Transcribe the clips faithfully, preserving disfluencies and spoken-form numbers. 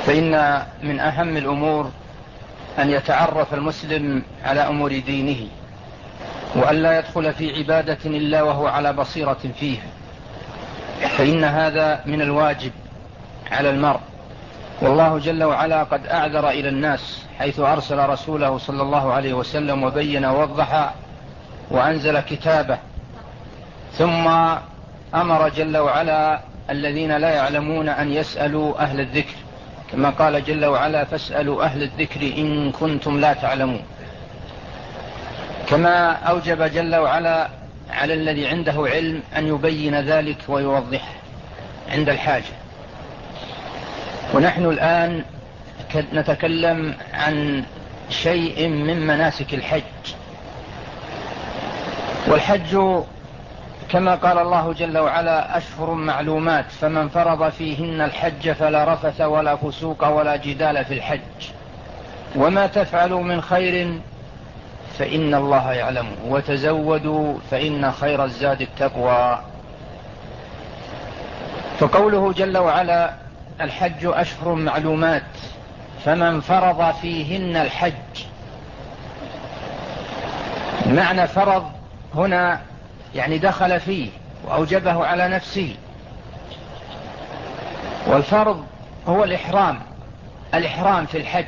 فإن من أهم الأمور أن يتعرف المسلم على أمور دينه، وأن لا يدخل في عبادة إلا وهو على بصيرة فيها، فإن هذا من الواجب على المرء. والله جل وعلا قد أعذر إلى الناس حيث أرسل رسوله صلى الله عليه وسلم وبين ووضح وأنزل كتابه، ثم أمر جل وعلا الذين لا يعلمون أن يسألوا أهل الذكر، كما قال جل وعلا: فاسألوا أهل الذكر إن كنتم لا تعلمون. كما أوجب جل وعلا على الذي عنده علم أن يبين ذلك ويوضحه عند الحاجة. ونحن الآن نتكلم عن شيء من مناسك الحج. والحج كما قال الله جل وعلا: أشهر معلومات، فمن فرض فيهن الحج فلا رفث ولا فسوق ولا جدال في الحج، وما تفعلوا من خير فإن الله يعلمه، وتزودوا فإن خير الزاد التقوى. فقوله جل وعلا: الحج أشهر معلومات، فمن فرض فيهن الحج، معنى فرض هنا يعني دخل فيه وأوجبه على نفسه. والفرض هو الإحرام الإحرام في الحج.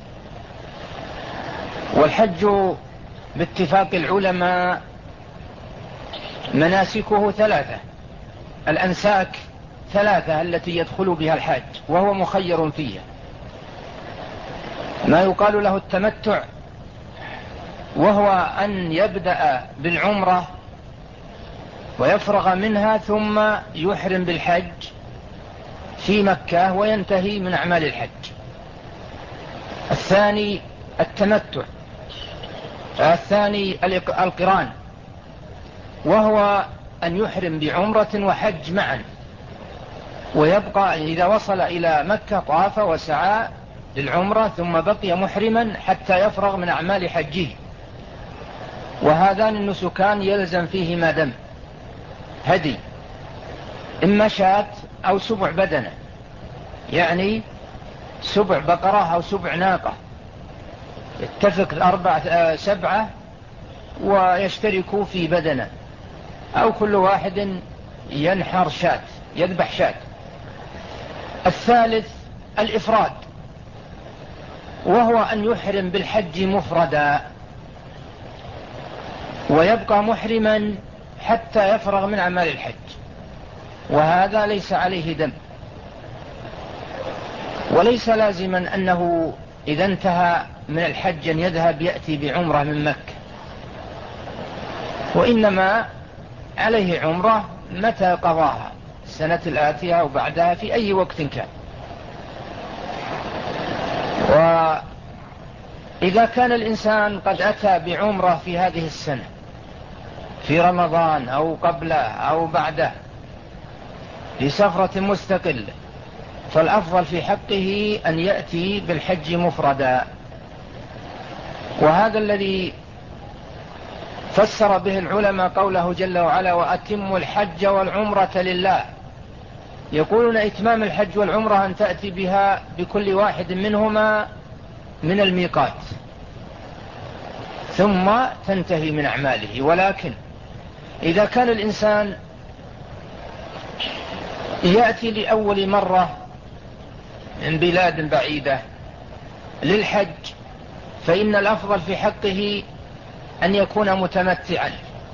والحج باتفاق العلماء مناسكه ثلاثة، الأنساك ثلاثة التي يدخل بها الحاج، وهو مخير فيها. ما يقال له التمتع، وهو أن يبدأ بالعمرة ويفرغ منها ثم يحرم بالحج في مكة وينتهي من أعمال الحج. الثاني التمتع، الثاني القران، وهو أن يحرم بعمرة وحج معا، ويبقى إذا وصل إلى مكة طاف وسعى للعمرة ثم بقي محرما حتى يفرغ من أعمال حجه. وهذان النسكان يلزم فيهما دم هدي، إما شاة أو سبع بدنة، يعني سبع بقرة أو سبع ناقة، يتفق الأربعة سبعة ويشتركوا في بدنة، أو كل واحد ينحر شاة، يذبح شاة. الثالث الإفراد، وهو أن يحرم بالحج مفردا ويبقى محرما حتى يفرغ من أعمال الحج، وهذا ليس عليه دم. وليس لازما أنه إذا انتهى من الحج أن يذهب يأتي بعمرة من مكة، وإنما عليه عمرة متى قضاها، السنة الآتية أو بعدها في أي وقت كان. وإذا كان الإنسان قد أتى بعمرة في هذه السنة في رمضان أو قبله أو بعده لسفرة مستقلة، فالأفضل في حقه أن يأتي بالحج مفردا. وهذا الذي فسر به العلماء قوله جل وعلا: وأتموا الحج والعمرة لله. يقولون إتمام الحج والعمرة أن تأتي بها بكل واحد منهما من الميقات ثم تنتهي من أعماله. ولكن إذا كان الإنسان يأتي لأول مرة من بلاد بعيدة للحج، فإن الأفضل في حقه أن يكون متمتعا.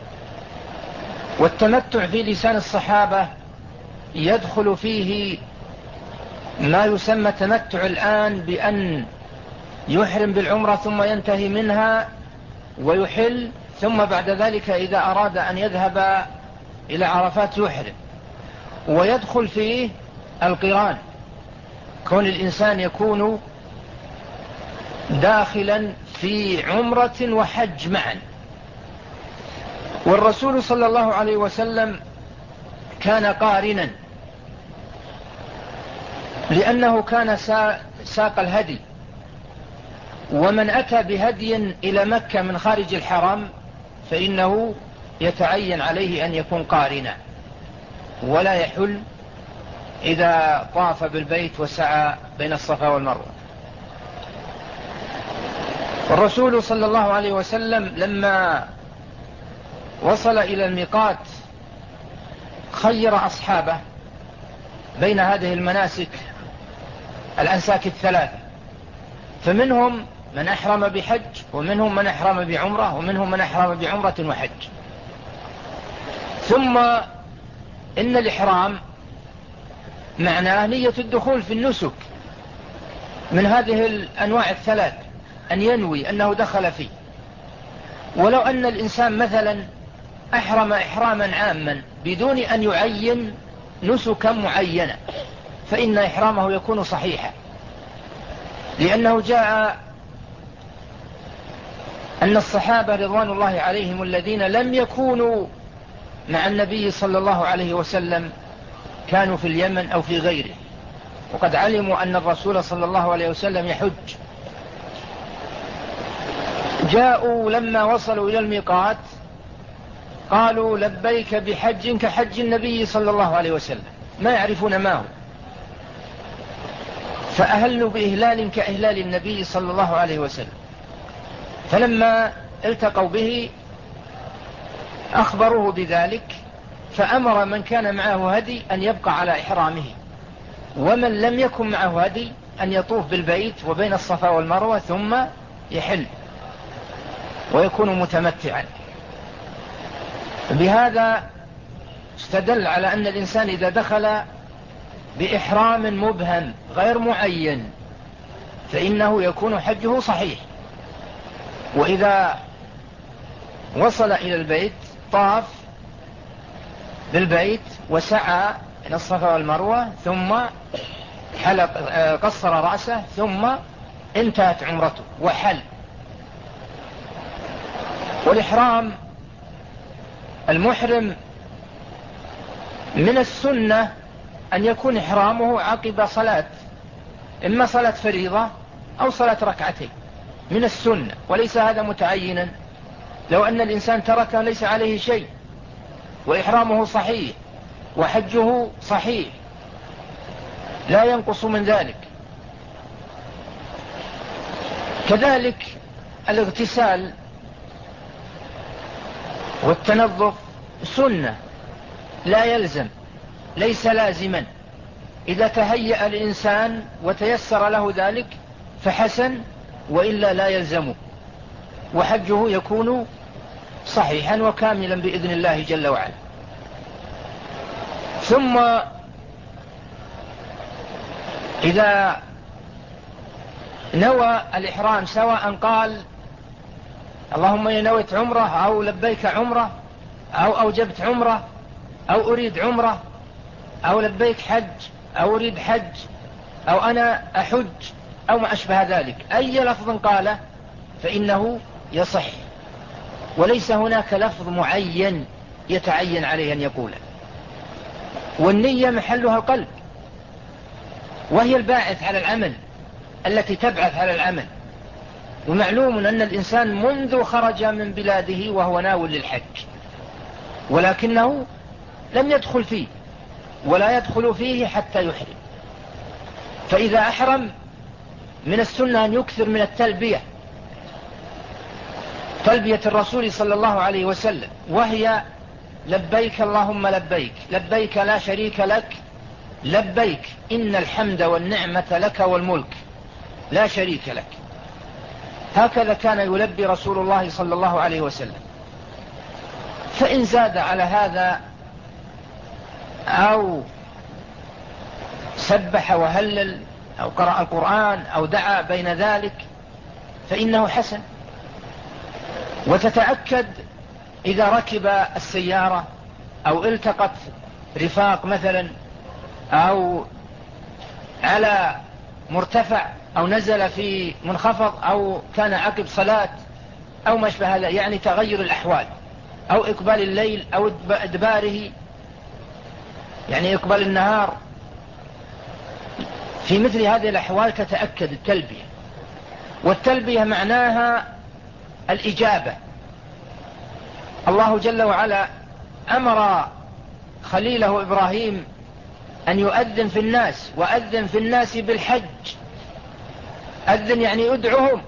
والتمتع في لسان الصحابة يدخل فيه ما يسمى تمتع الآن، بأن يحرم بالعمرة ثم ينتهي منها ويحل، ثم بعد ذلك إذا أراد أن يذهب إلى عرفات يحرم. ويدخل فيه القران، كون الإنسان يكون داخلا في عمرة وحج معا. والرسول صلى الله عليه وسلم كان قارنا، لأنه كان ساق الهدي. ومن أتى بهدي إلى مكة من خارج الحرم فإنه يتعين عليه أن يكون قارنا ولا يحل إذا طاف بالبيت وسعى بين الصفا والمروة. والرسول صلى الله عليه وسلم لما وصل إلى الميقات خير أصحابه بين هذه المناسك الأنساك الثلاثة، فمنهم من أحرم بحج، ومنهم من أحرم بعمرة، ومنهم من أحرم بعمرة وحج. ثم إن الإحرام معناه نية الدخول في النسك من هذه الأنواع الثلاث، أن ينوي أنه دخل فيه. ولو أن الإنسان مثلا أحرم إحراما عاما بدون أن يعين نسكا معينة فإن إحرامه يكون صحيحا، لأنه جاء أن الصحابة رضوان الله عليهم الذين لم يكونوا مع النبي صلى الله عليه وسلم كانوا في اليمن أو في غيره، وقد علموا أن الرسول صلى الله عليه وسلم يحج، جاءوا لما وصلوا إلى الميقات قالوا لبيك بحج كحج النبي صلى الله عليه وسلم، ما يعرفون ما هو، فأهلوا بإهلال كإهلال النبي صلى الله عليه وسلم. فلما التقوا به أخبروه بذلك، فأمر من كان معه هدي أن يبقى على إحرامه، ومن لم يكن معه هدي أن يطوف بالبيت وبين الصفا والمروة ثم يحل ويكون متمتعا. بهذا استدل على أن الإنسان إذا دخل بإحرام مبهم غير معين فإنه يكون حجه صحيح. وإذا وصل إلى البيت طاف بالبيت وسعى إلى الصفا والمروة ثم حلق قصر رأسه ثم انتهت عمرته وحل. والإحرام المحرم من السنة أن يكون إحرامه عقب صلاة، إما صلاة فريضة أو صلاة ركعتين، من السنة، وليس هذا متعينا. لو أن الإنسان تركه ليس عليه شيء وإحرامه صحيح وحجه صحيح لا ينقص من ذلك. كذلك الاغتسال والتنظف سنة لا يلزم، ليس لازما، إذا تهيأ الإنسان وتيسر له ذلك فحسن، وإلا لا يلزمه، وحجه يكون صحيحا وكاملا بإذن الله جل وعلا. ثم إذا نوى الإحرام سواء قال اللهم إني نويت عمرة أو لبيك عمرة أو أوجبت عمرة أو أريد عمرة أو لبيك حج أو أريد حج أو أنا أحج أو ما أشبه ذلك، أي لفظ قال فإنه يصح، وليس هناك لفظ معين يتعين عليه أن يقوله. والنية محلها القلب، وهي الباعث على العمل، التي تبعث على العمل. ومعلوم أن الإنسان منذ خرج من بلاده وهو ناو للحج، ولكنه لم يدخل فيه ولا يدخل فيه حتى يحرم. فإذا أحرم من السنة أن يكثر من التلبية، تلبية الرسول صلى الله عليه وسلم، وهي لبيك اللهم لبيك، لبيك لا شريك لك لبيك إن الحمد والنعمة لك والملك لا شريك لك. هكذا كان يلبي رسول الله صلى الله عليه وسلم. فإن زاد على هذا أو سبح وهلل أو قرأ القرآن أو دعا بين ذلك فإنه حسن. وتتأكد إذا ركب السيارة أو التقت رفاق مثلا أو على مرتفع أو نزل في منخفض أو كان عقب صلاة أو ما أشبه هذا، يعني تغير الأحوال أو إقبال الليل أو إدباره، يعني إقبال النهار، في مثل هذه الأحوال تتأكد التلبية. والتلبية معناها الإجابة. الله جل وعلا أمر خليله إبراهيم أن يؤذن في الناس، وأذن في الناس بالحج. أذن يعني أدعهم.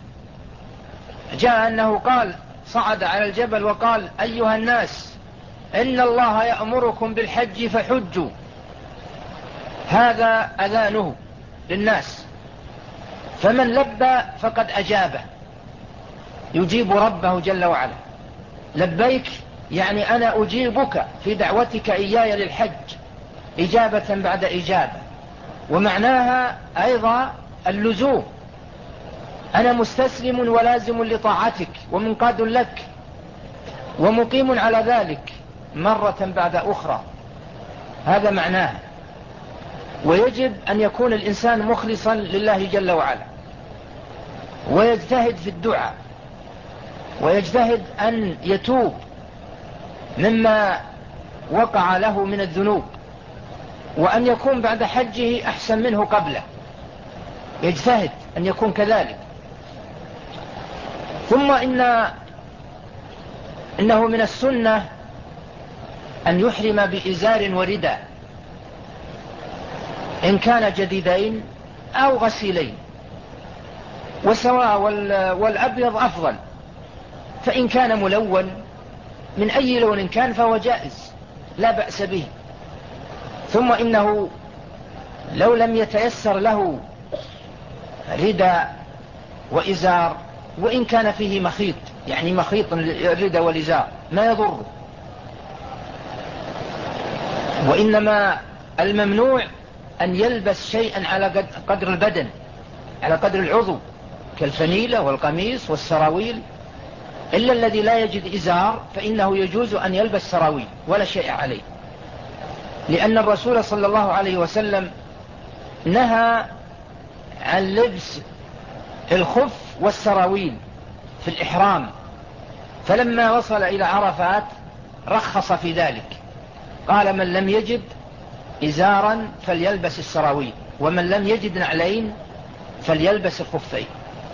جاء أنه قال صعد على الجبل وقال أيها الناس إن الله يأمركم بالحج فحجوا. هذا أذانه للناس، فمن لبى فقد أجابه، يجيب ربه جل وعلا. لبيك يعني أنا أجيبك في دعوتك إياي للحج إجابة بعد إجابة، ومعناها أيضا اللزوم. أنا مستسلم ولازم لطاعتك ومنقاد لك ومقيم على ذلك مرة بعد أخرى، هذا معناها. ويجب أن يكون الإنسان مخلصا لله جل وعلا، ويجتهد في الدعاء، ويجتهد أن يتوب مما وقع له من الذنوب، وأن يكون بعد حجه أحسن منه قبله، يجتهد أن يكون كذلك. ثم إن إنه من السنة أن يحرم بإزار ورداء، إن كان جديدين أو غسيلين، وسواء والأبيض أفضل، فإن كان ملون من أي لون كان فهو جائز لا بأس به. ثم إنه لو لم يتيسر له رداء وإزار، وإن كان فيه مخيط، يعني مخيط الرداء والإزار ما يضر، وإنما الممنوع أن يلبس شيئا على قدر البدن، على قدر العضو، كالفنيلة والقميص والسراويل، إلا الذي لا يجد إزار فإنه يجوز أن يلبس سراويل ولا شيء عليه، لأن الرسول صلى الله عليه وسلم نهى عن لبس الخف والسراويل في الإحرام، فلما وصل إلى عرفات رخص في ذلك، قال من لم يجد إزارا فليلبس السراويل، ومن لم يجد نعلين فليلبس الخفين،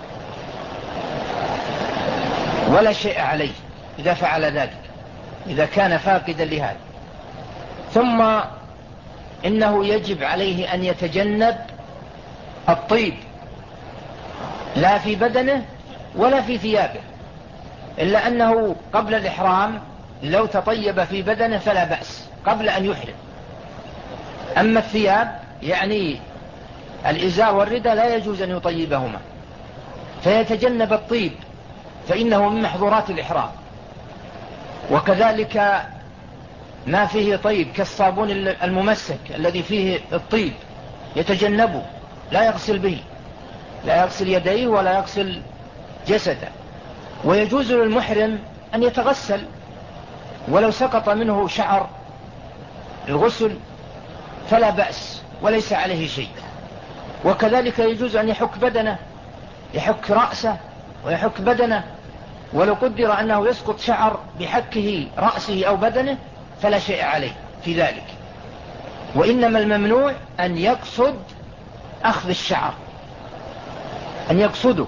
ولا شيء عليه إذا فعل ذلك، إذا كان فاقدا لهذا. ثم إنه يجب عليه أن يتجنب الطيب، لا في بدنه ولا في ثيابه، إلا أنه قبل الإحرام لو تطيب في بدنه فلا بأس قبل أن يحرم. أما الثياب يعني الإزار والرداء لا يجوز أن يطيبهما، فيتجنب الطيب فإنه من محظورات الإحرام. وكذلك ما فيه طيب كالصابون الممسك الذي فيه الطيب يتجنبه، لا يغسل به، لا يغسل يديه ولا يغسل جسده. ويجوز للمحرم أن يتغسل ولو سقط منه شعر الغسل فلا بأس وليس عليه شيء. وكذلك يجوز أن يحك بدنه، يحك رأسه ويحك بدنه، ولو قدر أنه يسقط شعر بحكه رأسه أو بدنه فلا شيء عليه في ذلك. وإنما الممنوع أن يقصد أخذ الشعر، أن يقصده.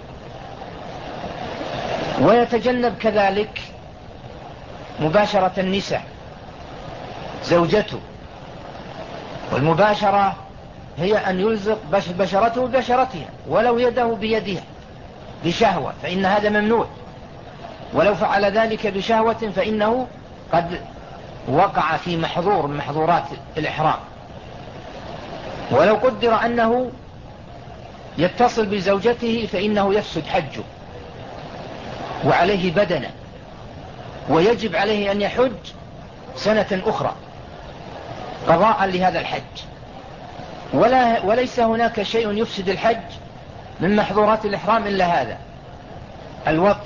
ويتجنب كذلك مباشرة النساء زوجته، والمباشرة هي أن يلزق بشرته ببشرتها ولو يده بيدها بشهوة، فإن هذا ممنوع، ولو فعل ذلك بشهوة فإنه قد وقع في محظور من محظورات الإحرام. ولو قدر أنه يتصل بزوجته فإنه يفسد حجه وعليه بدنه، ويجب عليه أن يحج سنة أخرى قضاء لهذا الحج. ولا وليس هناك شيء يفسد الحج من محظورات الإحرام إلا هذا الوطء.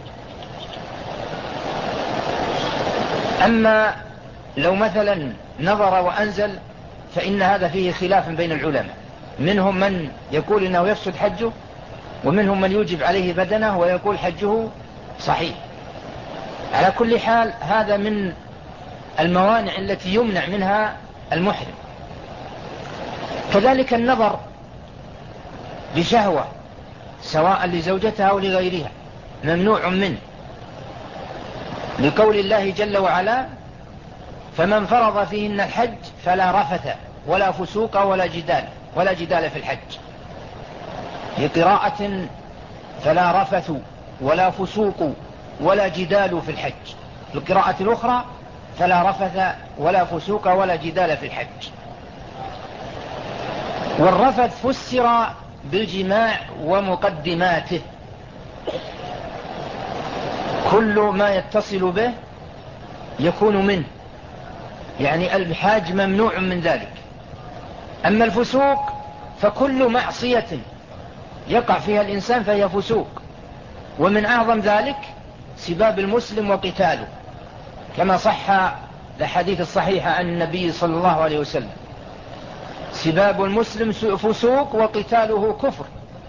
أما لو مثلا نظر وأنزل فإن هذا فيه خلاف بين العلماء، منهم من يقول إنه يفسد حجه، ومنهم من يوجب عليه بدنه ويقول حجه صحيح. على كل حال هذا من الموانع التي يمنع منها المحرم. كذلك النظر بشهوة سواء لزوجتها أو لغيرها ممنوع منه، لقول الله جل وعلا فمن فرض فيهن الحج فلا رفث ولا فسوق ولا جدال ولا جدال في الحج. في قراءة فلا رفث ولا فسوق ولا جدال في الحج. في القراءة الأخرى فلا رفث ولا فسوق ولا جدال في الحج. والرفث فسر بالجماع ومقدماته، كل ما يتصل به يكون منه، يعني الحاج ممنوع من ذلك. أما الفسوق فكل معصية يقع فيها الإنسان فهي فسوق، ومن أعظم ذلك سباب المسلم وقتاله، كما صح الحديث الصحيح عن النبي صلى الله عليه وسلم: سباب المسلم فسوق وقتاله كفر.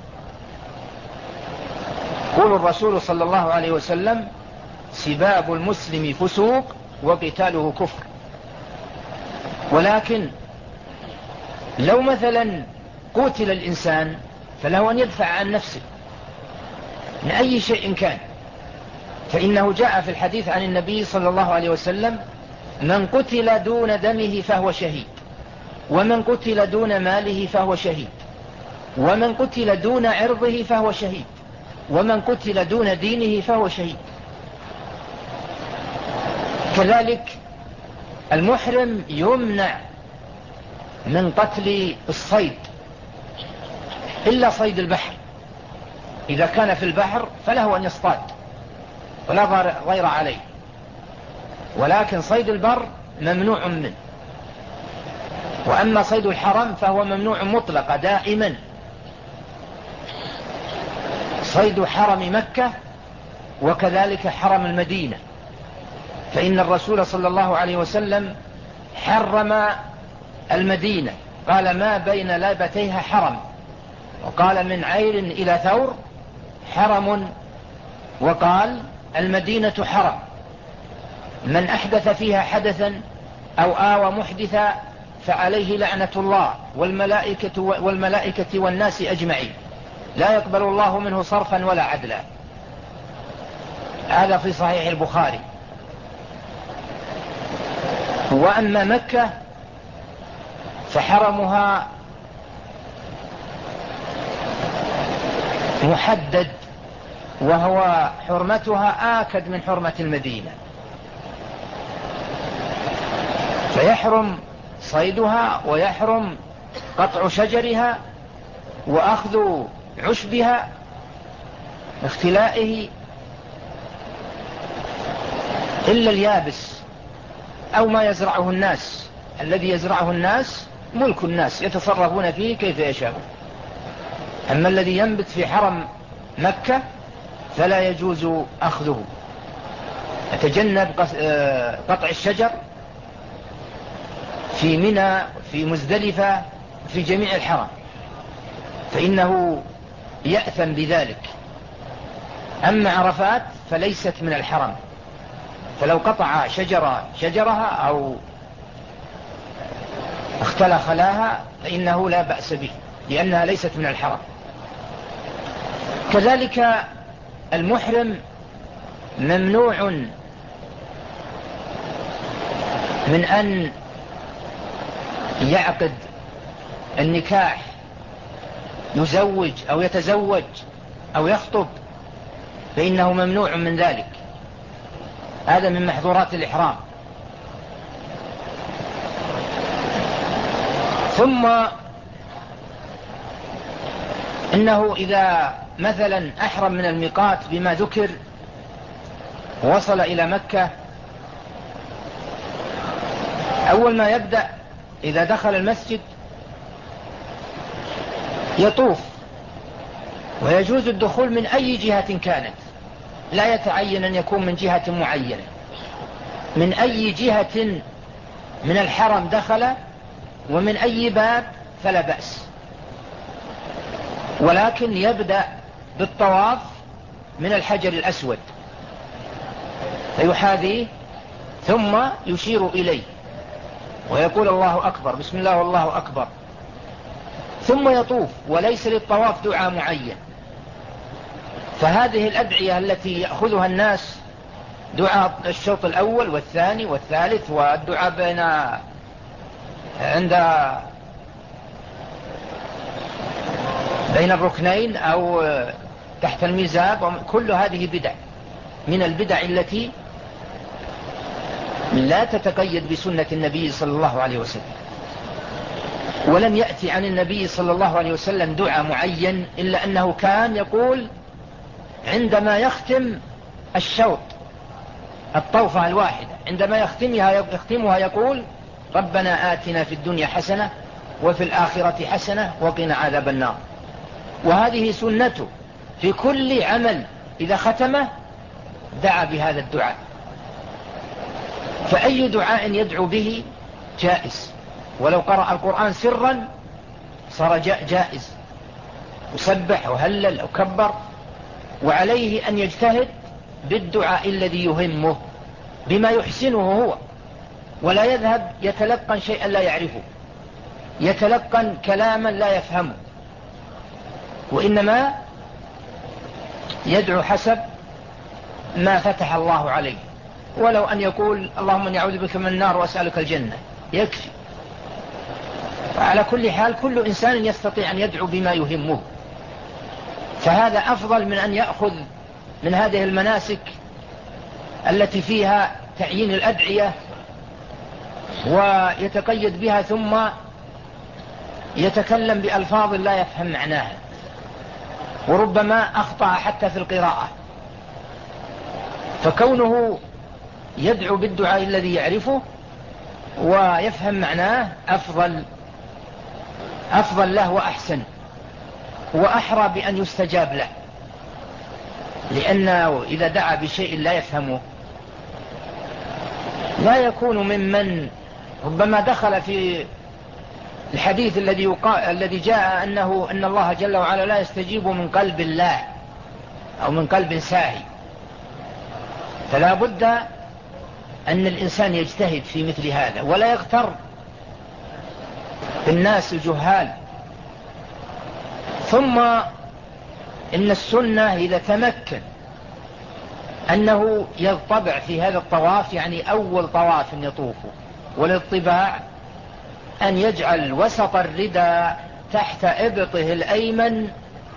قول الرسول صلى الله عليه وسلم: سباب المسلم فسوق وقتاله كفر. ولكن لو مثلا قتل الإنسان فله أن يدفع عن نفسه من أي شيء كان، فإنه جاء في الحديث عن النبي صلى الله عليه وسلم: من قتل دون دمه فهو شهيد، ومن قتل دون ماله فهو شهيد، ومن قتل دون عرضه فهو شهيد، ومن قتل دون دينه فهو شهيد. كذلك المحرم يمنع من قتل الصيد إلا صيد البحر، إذا كان في البحر فله أن يصطاد ولا غير عليه، ولكن صيد البر ممنوع منه. وأما صيد الحرم فهو ممنوع مطلقا دائما. صيد حرم مكة وكذلك حرم المدينة، فإن الرسول صلى الله عليه وسلم حرم المدينة، قال: ما بين لابتيها حرم، وقال: من عير إلى ثور حرم، وقال: المدينة حرم، من أحدث فيها حدثا أو آوى محدثا فعليه لعنة الله والملائكة, والملائكة والناس أجمعين، لا يقبل الله منه صرفا ولا عدلا. هذا في صحيح البخاري. وأما مكة فحرمها محدد، وهو حرمتها آكد من حرمة المدينة، فيحرم صيدها ويحرم قطع شجرها وأخذ عشبها اختلائه إلا اليابس أو ما يزرعه الناس. الذي يزرعه الناس ملك الناس يتصرفون فيه كيف يشاءون. أما الذي ينبت في حرم مكة فلا يجوز أخذه. يتجنب قطع الشجر في منى، في مزدلفة، في جميع الحرم، فإنه يأثم بذلك. أما عرفات فليست من الحرم، فلو قطع شجرة شجرها أو اختلى خلاها فإنه لا بأس به، لأنها ليست من الحرم. كذلك المحرم ممنوع من أن يعقد النكاح، يزوج أو يتزوج أو يخطب، فإنه ممنوع من ذلك. هذا من محظورات الإحرام. ثم إنه إذا مثلا أحرم من الميقات بما ذكر ووصل إلى مكة، أول ما يبدأ إذا دخل المسجد يطوف، ويجوز الدخول من أي جهة كانت، لا يتعين أن يكون من جهة معينة، من أي جهة من الحرم دخل ومن أي باب فلا بأس، ولكن يبدأ بالطواف من الحجر الأسود فيحاذيه ثم يشير إليه ويقول: الله أكبر، بسم الله والله أكبر، ثم يطوف. وليس للطواف دعاء معين. فهذه الأدعية التي يأخذها الناس، دعاء الشوط الأول والثاني والثالث، والدعاء بين عند بين الركنين أو تحت الميزاب، كل هذه بدع من البدع التي لا تتقيد بسنة النبي صلى الله عليه وسلم. ولم يأتي عن النبي صلى الله عليه وسلم دعاء معين إلا أنه كان يقول عندما يختم الشوط الطوفة الواحدة، عندما يختمها يختمها يقول ربنا آتنا في الدنيا حسنة وفي الآخرة حسنة وقنا عذاب النار. وهذه سنته في كل عمل، إذا ختمه دعا بهذا الدعاء. فأي دعاء يدعو به جائز، ولو قرأ القرآن سرا صار جائز، وسبح وهلل أو كبر. وعليه أن يجتهد بالدعاء الذي يهمه بما يحسنه هو، ولا يذهب يتلقن شيئا لا يعرفه، يتلقن كلاما لا يفهمه، وإنما يدعو حسب ما فتح الله عليه. ولو أن يقول اللهم اني أعوذ بك من النار وأسألك الجنة يكفي. وعلى كل حال كل إنسان يستطيع أن يدعو بما يهمه، فهذا أفضل من أن يأخذ من هذه المناسك التي فيها تعيين الأدعية ويتقيد بها ثم يتكلم بألفاظ لا يفهم معناها، وربما أخطأ حتى في القراءة. فكونه يدعو بالدعاء الذي يعرفه ويفهم معناه أفضل أفضل له وأحسن وأحرى بأن يستجاب له، لأنه إذا دعا بشيء لا يفهمه لا يكون ممن ربما دخل في الحديث الذي يقال الذي جاء أنه أن الله جل وعلا لا يستجيب من قلب الله أو من قلب ساهي. فلا بد أن الإنسان يجتهد في مثل هذا ولا يغتر بالناس الجهال. ثم إن السنة إذا تمكن أنه يضطبع في هذا الطواف، يعني أول طواف يطوفه، والاطباع أن يجعل وسط الرداء تحت إبطه الأيمن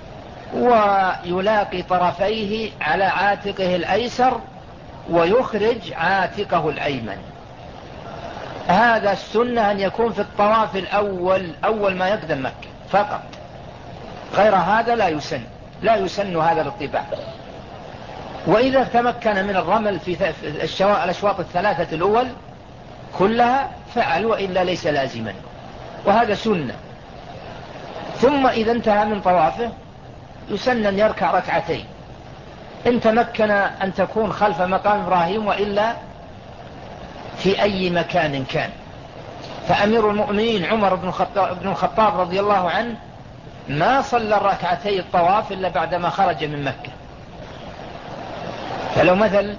ويلاقي طرفيه على عاتقه الأيسر ويخرج عاتقه الأيمن. هذا السنة أن يكون في الطواف الأول أول ما يقدم مكة فقط، غير هذا لا يسن لا يسن هذا الاطباع. وإذا تمكن من الرمل في الأشواط الثلاثة الأول كلها فعل، وإلا ليس لازما، وهذا سنة. ثم إذا انتهى من طوافه يسن أن يركع ركعتين إن تمكن أن تكون خلف مقام إبراهيم، وإلا في أي مكان كان. فأمير المؤمنين عمر بن الخطاب, بن الخطاب رضي الله عنه ما صلى الركعتي الطواف إلا بعدما خرج من مكة. فلو مثل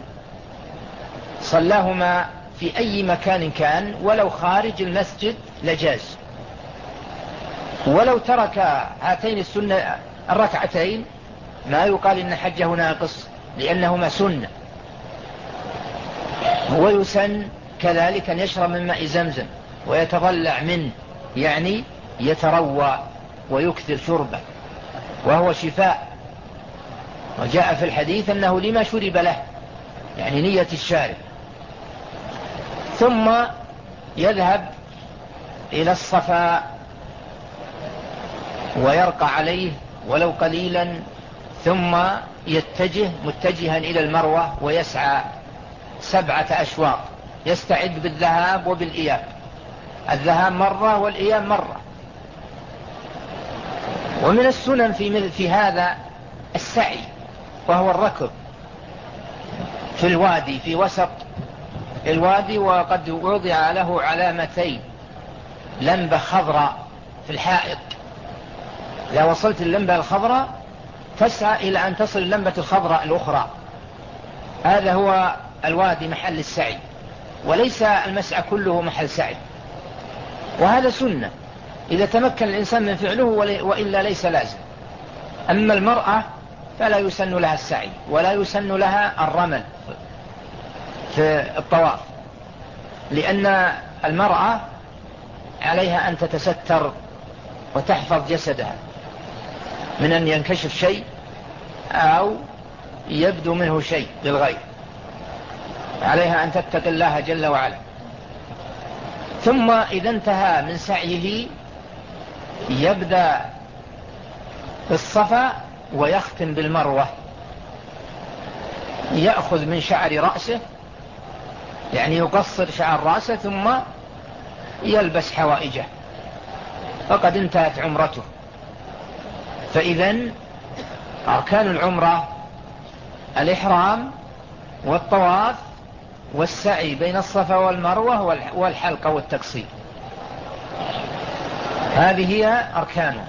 صلاهما في أي مكان كان ولو خارج المسجد لجاز، ولو ترك هاتين السنة الركعتين ما يقال إن حجه ناقص، لأنهما سنة. ويسن كذلك أن يشرب من ماء زمزم ويتضلع منه، يعني يتروى ويكثر شربه، وهو شفاء. وجاء في الحديث أنه لما شرب له، يعني نية الشارب. ثم يذهب إلى الصفا ويرقى عليه ولو قليلا، ثم يتجه متجها إلى المروة ويسعى سبعة أشواط، يستعد بالذهاب وبالإياب، الذهاب مرة والإياب مرة. ومن السنن في, في هذا السعي، وهو الركض في الوادي في وسط الوادي، وقد وضع له علامتين، لمبة خضراء في الحائط، إذا وصلت اللمبة الخضراء تسعى إلى أن تصل اللمبة الخضراء الأخرى. هذا هو الوادي محل السعي، وليس المسعى كله محل سعي. وهذا سنة إذا تمكن الإنسان من فعله، وإلا ليس لازم. أما المرأة فلا يسن لها السعي ولا يسن لها الرمل في الطواف، لأن المرأة عليها أن تتستر وتحفظ جسدها من أن ينكشف شيء أو يبدو منه شيء للغير، عليها أن تتقي الله جل وعلا. ثم إذا انتهى من سعيه يبدأ بالصفا ويختم بالمروة، يأخذ من شعر رأسه، يعني يقصر شعر رأسه ثم يلبس حوائجه، فقد انتهت عمرته. فإذن أركان العمرة الإحرام والطواف والسعي بين الصفا والمروة والحلقة والتقصير، هذه هي أركانه.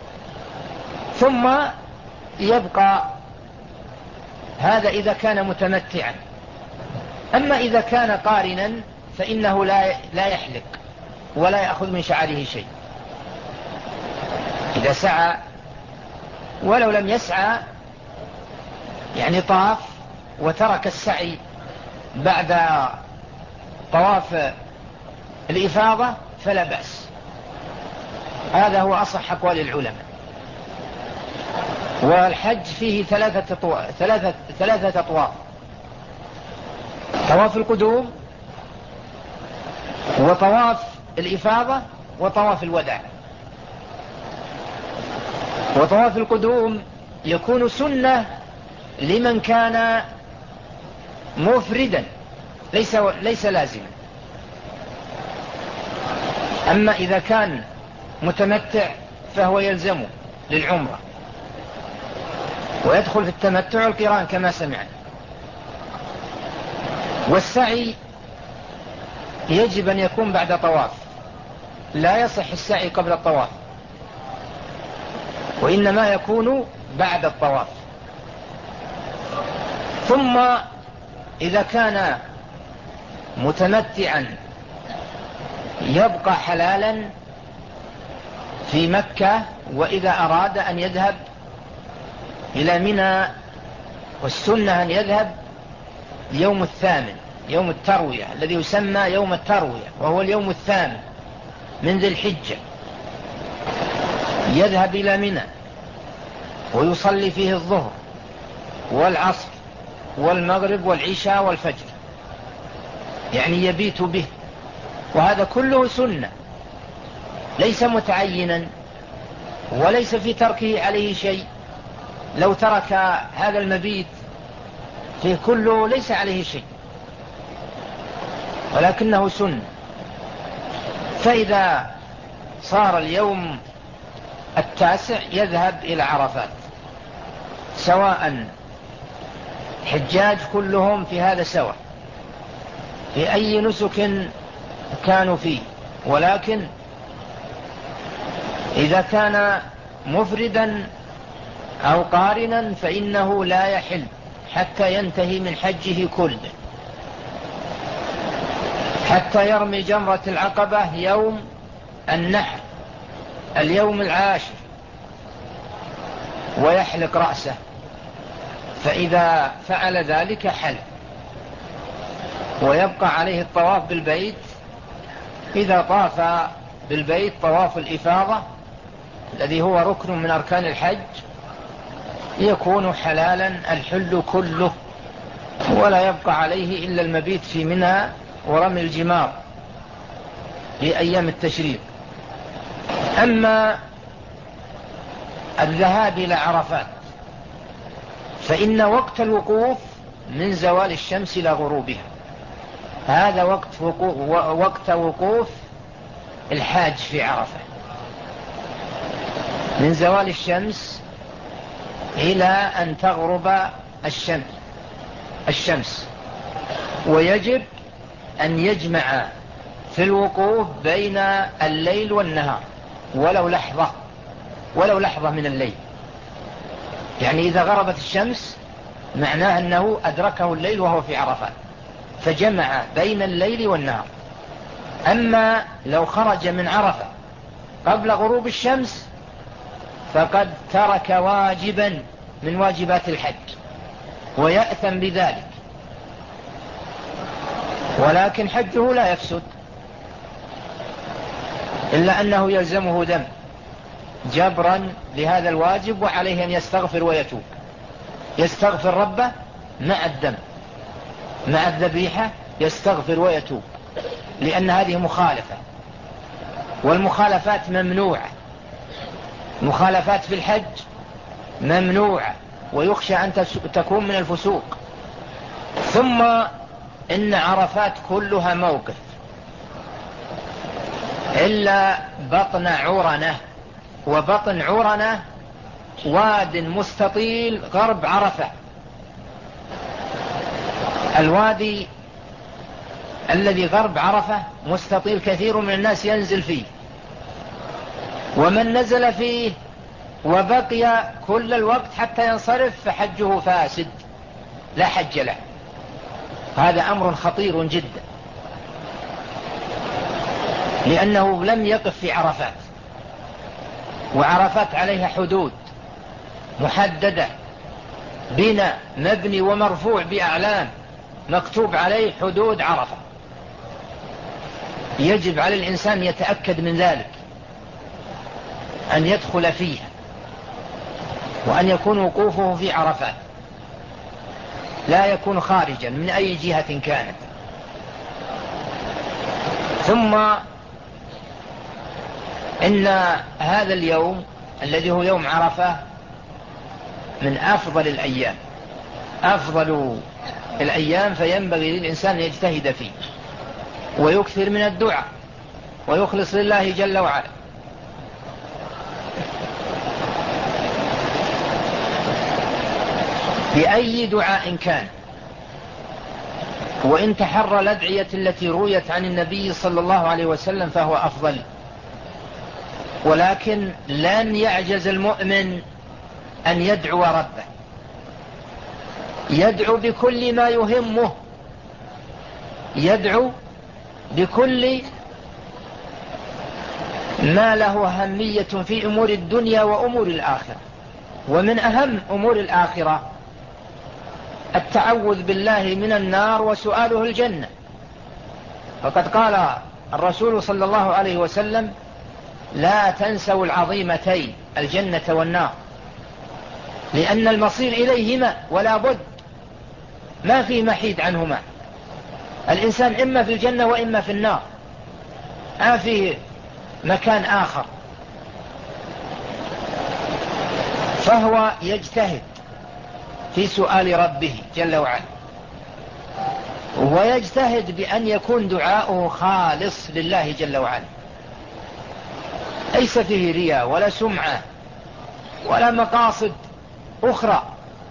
ثم يبقى هذا إذا كان متمتعا. أما إذا كان قارنا فإنه لا لا يحلق ولا يأخذ من شعره شيء. إذا سعى ولو لم يسعى، يعني طاف وترك السعي بعد طواف الإفاضة فلا بأس، هذا هو أصح أقوال العلماء. والحج فيه ثلاثة طواف ثلاثة ثلاثة أطواف: طواف القدوم وطواف الإفاضة وطواف الوداع. وطواف القدوم يكون سنة لمن كان مفردا ليس ليس لازما. أما إذا كان متمتع فهو يلزمه للعمرة، ويدخل في التمتع القران كما سمعنا. والسعي يجب أن يكون بعد طواف، لا يصح السعي قبل الطواف، وإنما يكون بعد الطواف. ثم إذا كان متمتعا يبقى حلالا في مكة، وإذا أراد أن يذهب إلى منى، والسنة أن يذهب يوم الثامن، يوم التروية الذي يسمى يوم التروية، وهو اليوم الثامن من ذي الحجة، يذهب إلى منى ويصلي فيه الظهر والعصر والمغرب والعشاء والفجر، يعني يبيت به. وهذا كله سنة، ليس متعينا وليس في تركه عليه شيء. لو ترك هذا المبيت فيه كله ليس عليه شيء، ولكنه سنة. فإذا صار اليوم التاسع يذهب إلى عرفات، سواء حجاج كلهم في هذا سواء في أي نسك كانوا فيه، ولكن إذا كان مفردا أو قارنا فإنه لا يحل حتى ينتهي من حجه كله، حتى يرمي جمرة العقبة يوم النحر اليوم العاشر ويحلق رأسه، فإذا فعل ذلك حل، ويبقى عليه الطواف بالبيت. إذا طاف بالبيت طواف الإفاضة الذي هو ركن من أركان الحج يكون حلالا الحل كله، ولا يبقى عليه إلا المبيت في منى ورمي الجمار في أيام التشريق. أما الذهاب إلى عرفات فإن وقت الوقوف من زوال الشمس إلى غروبها، هذا وقت وقوف, وقت وقوف الحاج في عرفة، من زوال الشمس إلى أن تغرب الشمس الشمس ويجب أن يجمع في الوقوف بين الليل والنهار ولو لحظة ولو لحظة من الليل. يعني إذا غربت الشمس معناه أنه أدركه الليل وهو في عرفات، فجمع بين الليل والنهار. أما لو خرج من عرفة قبل غروب الشمس فقد ترك واجبا من واجبات الحج ويأثم بذلك، ولكن حجه لا يفسد. إلا أنه يلزمه ذنب جبرا لهذا الواجب، وعليه أن يستغفر ويتوب. يستغفر ربه مع الذنب، مع الذبيحة يستغفر ويتوب، لأن هذه مخالفة، والمخالفات ممنوعة. مخالفات في الحج ممنوعة، ويخشى أن تكون من الفسوق. ثم إن عرفات كلها موقف إلا بطن عرنة، وبطن عرنة واد مستطيل غرب عرفة. الوادي الذي غرب عرفة مستطيل، كثير من الناس ينزل فيه، ومن نزل فيه وبقي كل الوقت حتى ينصرف فحجه فاسد، لا حج له. هذا أمر خطير جدا، لأنه لم يقف في عرفات، وعرفات عليها حدود محددة، بناء مبني ومرفوع بأعلام مكتوب عليه حدود عرفة. يجب على الإنسان يتأكد من ذلك، أن يدخل فيها، وأن يكون وقوفه في عرفات، لا يكون خارجا من أي جهة كانت. ثم إن هذا اليوم الذي هو يوم عرفة من أفضل الأيام، أفضل الأيام، فينبغي للإنسان أن يجتهد فيه ويكثر من الدعاء ويخلص لله جل وعلا. بأي دعاء كان، وإن تحرى الأدعية التي رويت عن النبي صلى الله عليه وسلم فهو أفضل. ولكن لن يعجز المؤمن أن يدعو ربه، يدعو بكل ما يهمه، يدعو بكل ما له أهمية في أمور الدنيا وأمور الآخرة. ومن أهم أمور الآخرة التعوذ بالله من النار وسؤاله الجنة. فقد قال الرسول صلى الله عليه وسلم: لا تنسوا العظيمتين الجنة والنار، لأن المصير إليهما ولا بد، ما في محيد عنهما. الإنسان إما في الجنة وإما في النار، ما في مكان آخر. فهو يجتهد في سؤال ربه جل وعلا، ويجتهد بأن يكون دعاؤه خالص لله جل وعلا، ليس فيه رياء ولا سمعة ولا مقاصد أخرى.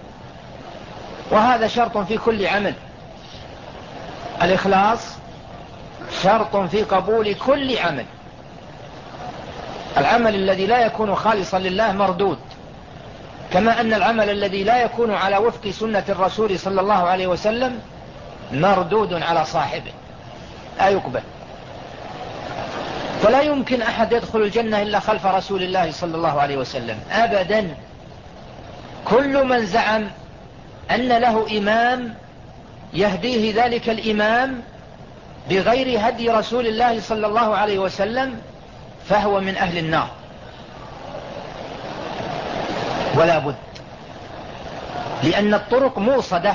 وهذا شرط في كل عمل، الإخلاص شرط في قبول كل عمل. العمل الذي لا يكون خالصا لله مردود، كما أن العمل الذي لا يكون على وفق سنة الرسول صلى الله عليه وسلم مردود على صاحبه، لا يقبل. فلا يمكن أحد يدخل الجنة إلا خلف رسول الله صلى الله عليه وسلم أبدا. كل من زعم أن له إمام يهديه ذلك الإمام بغير هدي رسول الله صلى الله عليه وسلم فهو من أهل النار ولا بد، لأن الطرق موصدة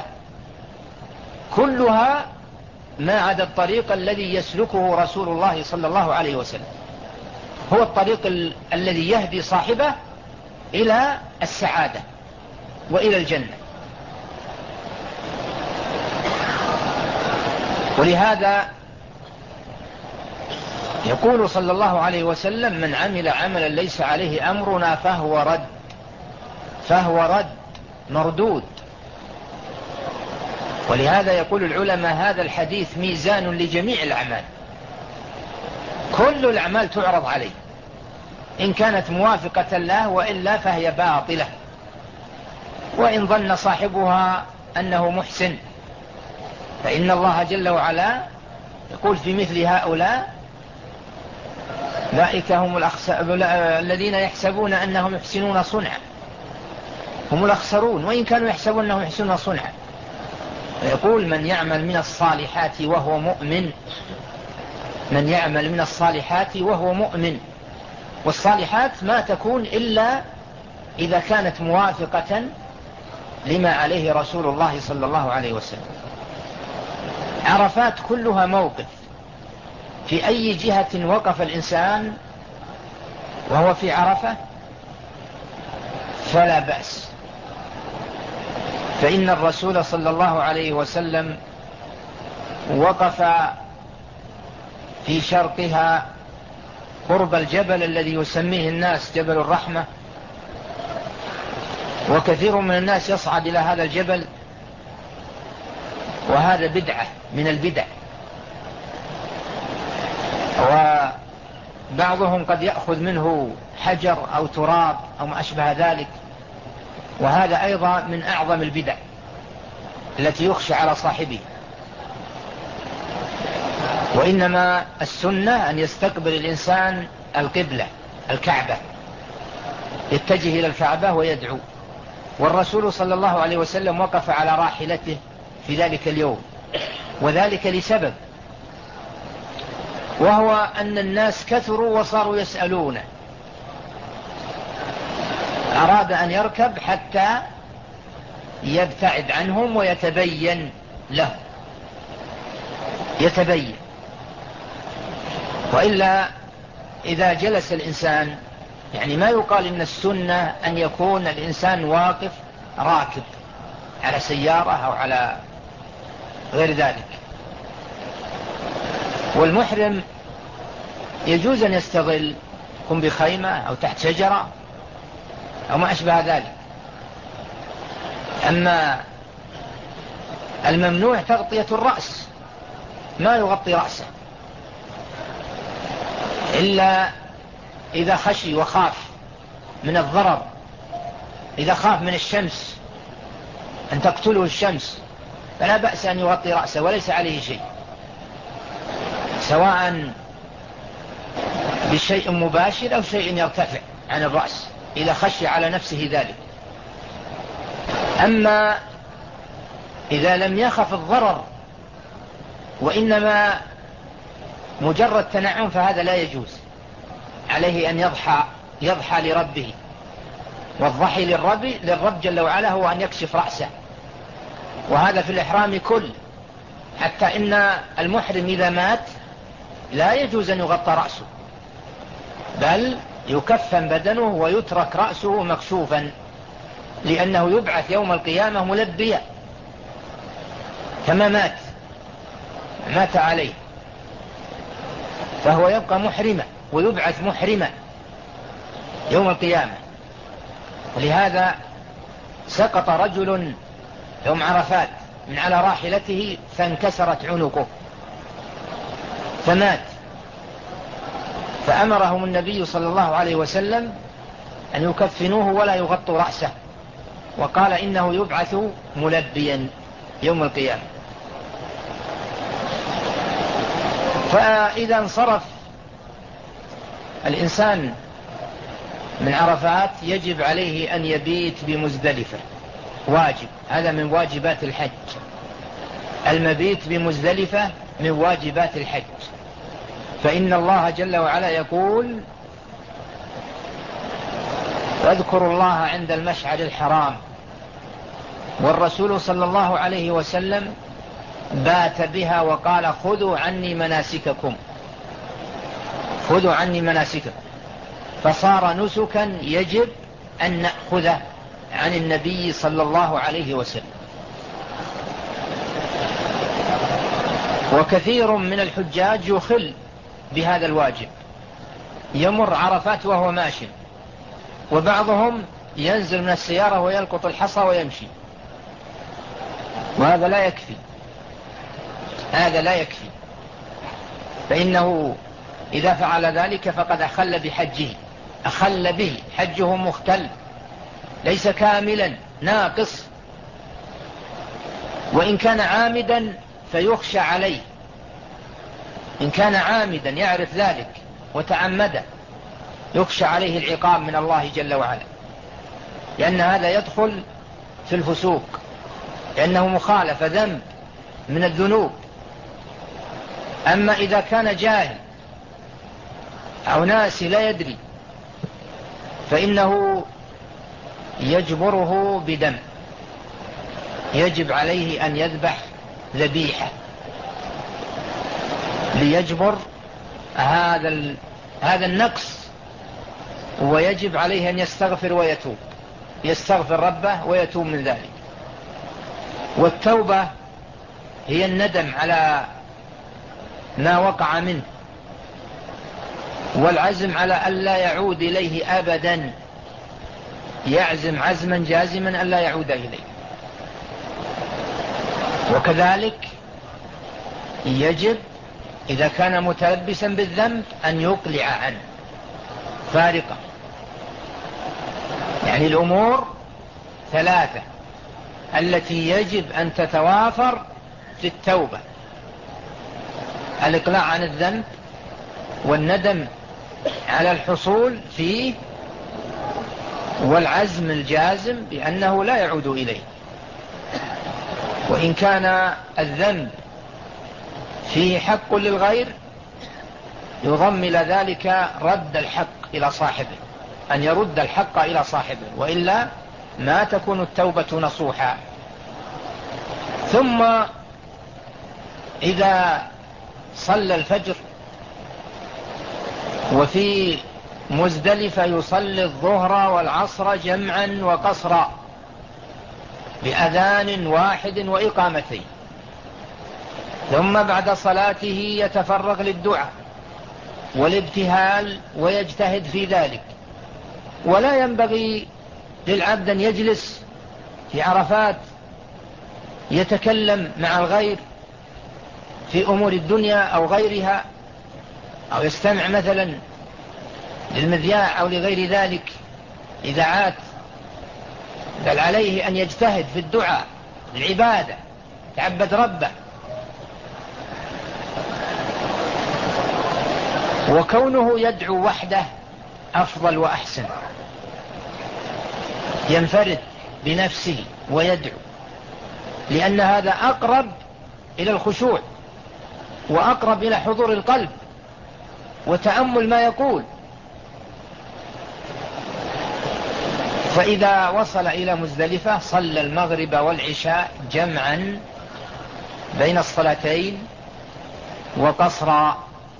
كلها ما عدا الطريق الذي يسلكه رسول الله صلى الله عليه وسلم، هو الطريق ال- الذي يهدي صاحبه إلى السعادة وإلى الجنة. ولهذا يقول صلى الله عليه وسلم: من عمل عملا ليس عليه أمرنا فهو رد، فهو رد مردود. ولهذا يقول العلماء: هذا الحديث ميزان لجميع الأعمال، كل الأعمال تعرض عليه إن كانت موافقة له، وإلا فهي باطلة، وإن ظن صاحبها أنه محسن. فإن الله جل وعلا يقول في مثل هؤلاء: أولئك هم الأخس... الذين يحسبون أنهم يحسنون صنعا هم الأخسرون وإن كانوا يحسبون أنهم يحسنون صنعا. ويقول: من يعمل من الصالحات وهو مؤمن من يعمل من الصالحات وهو مؤمن. والصالحات ما تكون إلا إذا كانت موافقة لما عليه رسول الله صلى الله عليه وسلم. عرفات كلها موقف، في أي جهة وقف الإنسان وهو في عرفة فلا بأس، فإن الرسول صلى الله عليه وسلم وقف في شرقها قرب الجبل الذي يسميه الناس جبل الرحمة، وكثير من الناس يصعد إلى هذا الجبل، وهذا بدعة من البدع، وبعضهم قد يأخذ منه حجر أو تراب أو ما أشبه ذلك، وهذا أيضا من أعظم البدع التي يخشى على صاحبه. وإنما السنة أن يستقبل الإنسان القبلة الكعبة، يتجه إلى الكعبة ويدعو. والرسول صلى الله عليه وسلم وقف على راحلته في ذلك اليوم، وذلك لسبب، وهو أن الناس كثروا وصاروا يسألونه، أراد أن يركب حتى يبتعد عنهم ويتبين له، يتبين. وإلا إذا جلس الإنسان، يعني ما يقال إن السنة أن يكون الإنسان واقف راكب على سيارة أو على غير ذلك. والمحرم يجوز أن يستظل، يكون بخيمة أو تحت شجرة أو ما أشبه ذلك. أما الممنوع تغطية الرأس، ما يغطي رأسه إلا إذا خشي وخاف من الضرر، إذا خاف من الشمس أن تقتله الشمس فلا بأس أن يغطي رأسه وليس عليه شيء، سواء بشيء مباشر أو شيء يرتفع عن الرأس إذا خشي على نفسه ذلك. أما إذا لم يخف الضرر وإنما مجرد تنعم فهذا لا يجوز، عليه أن يضحى يضحى لربه، والضحي للرب للرب جل وعلا هو أن يكشف رأسه، وهذا في الإحرام كل، حتى إن المحرم إذا مات لا يجوز أن يغطى رأسه، بل يكفن بدنه ويترك رأسه مكشوفا، لأنه يبعث يوم القيامة ملبيا كما مات مات عليه، فهو يبقى محرما ويبعث محرما يوم القيامة. ولهذا سقط رجل يوم عرفات من على راحلته فانكسرت عنقه فمات، فأمرهم النبي صلى الله عليه وسلم أن يكفنوه ولا يغطوا رأسه، وقال إنه يبعث ملبيا يوم القيامة. فإذا انصرف الإنسان من عرفات يجب عليه أن يبيت بمزدلفة، واجب، هذا من واجبات الحج، المبيت بمزدلفة من واجبات الحج. فإن الله جل وعلا يقول: واذكروا الله عند المشعر الحرام. والرسول صلى الله عليه وسلم بات بها وقال: خذوا عني مناسككم، خذوا عني مناسككم. فصار نسكا يجب أن نأخذه عن النبي صلى الله عليه وسلم. وكثير من الحجاج يخل بهذا الواجب، يمر عرفات وهو ماشي، وبعضهم ينزل من السيارة ويلقط الحصى ويمشي، وهذا لا يكفي، هذا لا يكفي، فإنه إذا فعل ذلك فقد أخل بحجه، أخل به، حجه مختل ليس كاملا، ناقص. وإن كان عامدا فيخشى عليه، إن كان عامدا يعرف ذلك وتعمد يخشى عليه العقاب من الله جل وعلا، لأن هذا يدخل في الفسوق، لأنه مخالف ذنب من الذنوب. أما إذا كان جاهل أو ناسي لا يدري، فإنه يجبره بدم، يجب عليه أن يذبح ذبيحة ليجبر هذا هذا النقص، ويجب عليه أن يستغفر ويتوب، يستغفر ربه ويتوب من ذلك. والتوبة هي الندم على ما وقع منه، والعزم على ألا يعود إليه أبدا، يعزم عزما جازما ألا يعود إليه. وكذلك يجب إذا كان متلبسا بالذنب أن يقلع عنه فارقة. يعني الأمور ثلاثة التي يجب أن تتوافر في التوبة: الإقلاع عن الذنب، والندم على الحصول فيه، والعزم الجازم بأنه لا يعود إليه. وإن كان الذنب فيه حق للغير يضم إلى ذلك رد الحق إلى صاحبه، أن يرد الحق إلى صاحبه، وإلا ما تكون التوبة نصوحا. ثم إذا صلى الفجر وفي مزدلفة يصلي الظهر والعصر جمعا وقصرا بأذان واحد وإقامتين، ثم بعد صلاته يتفرغ للدعاء والابتهال ويجتهد في ذلك. ولا ينبغي للعبد أن يجلس في عرفات يتكلم مع الغير في أمور الدنيا أو غيرها، أو يستمع مثلا للمذياع أو لغير ذلك إذاعات، بل عليه أن يجتهد في الدعاء العبادة، يعبد ربه. وكونه يدعو وحده أفضل وأحسن، ينفرد بنفسه ويدعو، لأن هذا أقرب إلى الخشوع وأقرب إلى حضور القلب وتأمل ما يقول. فإذا وصل إلى مزدلفة صلى المغرب والعشاء جمعا بين الصلاتين وقصرا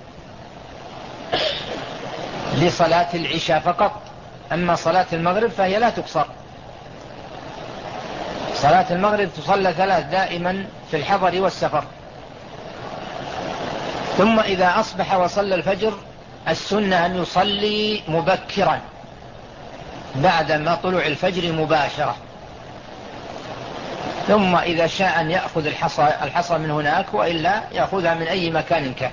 لصلاة العشاء فقط. أما صلاة المغرب فهي لا تقصر، صلاة المغرب تصلى ثلاث دائما في الحضر والسفر. ثم إذا أصبح وصلى الفجر السنة أن يصلي مبكرا بعد ما طلوع الفجر مباشرة، ثم إذا شاء أن يأخذ الحصى, الحصى من هناك، وإلا يأخذها من أي مكان كان.